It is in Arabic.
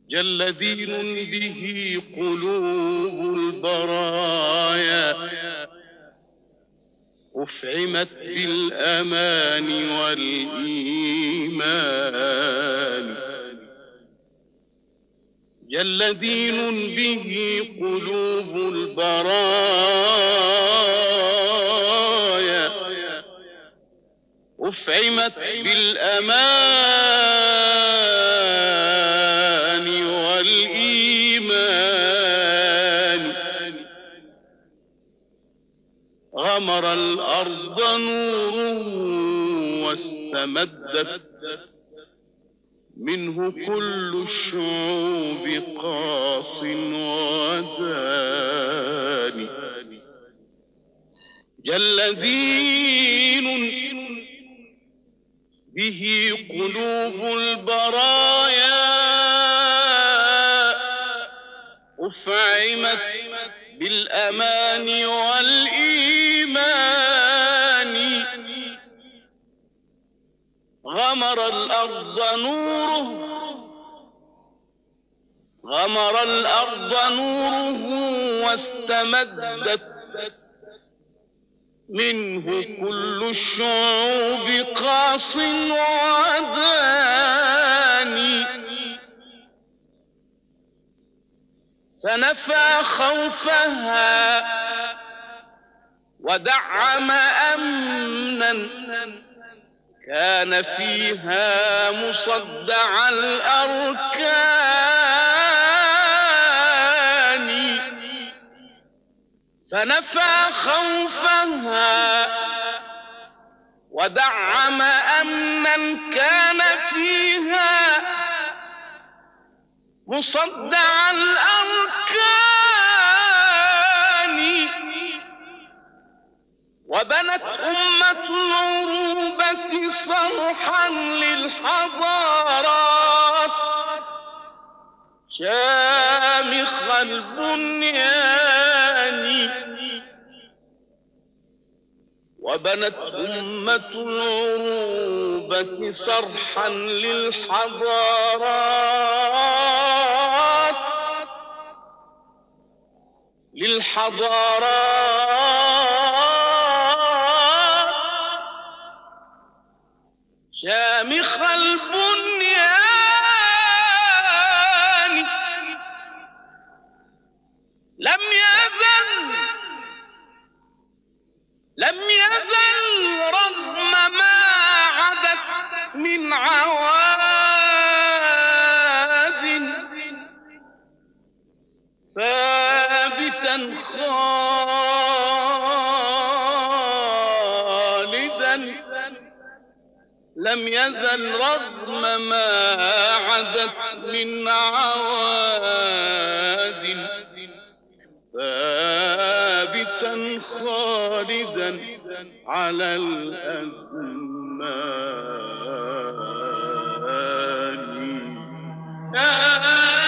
جل دين به قلوب البرايا أفعمت بالأمان والإيمان. جل دين به قلوب البرايا أفعمت بالأمان والإيمان. غمر الأرض نور واستمدت منه كل الشعوب قاص وداني. جل دين به قلوب البرايا أفعمت بالأمان والإيمان. غمر الأرض نوره واستمدت منه كل الشعوب قاص وداني. فنفى خوفها ودعم أمنا كان فيها مصدع الأركان. فنفى خوفها ودعم أمنا كان فيها مصدع الأركان. وبنت أمة العروبة صرحا للحضارات شامخ البنيان. وبنت أمة العروبة صرحا للحضارات شامخ البنيان. لم يزل رغم ما عدت من عواد ثابتا خالدا. لم يزل رغم ما عدت من عواد ثابتا خالدا على الأزمان.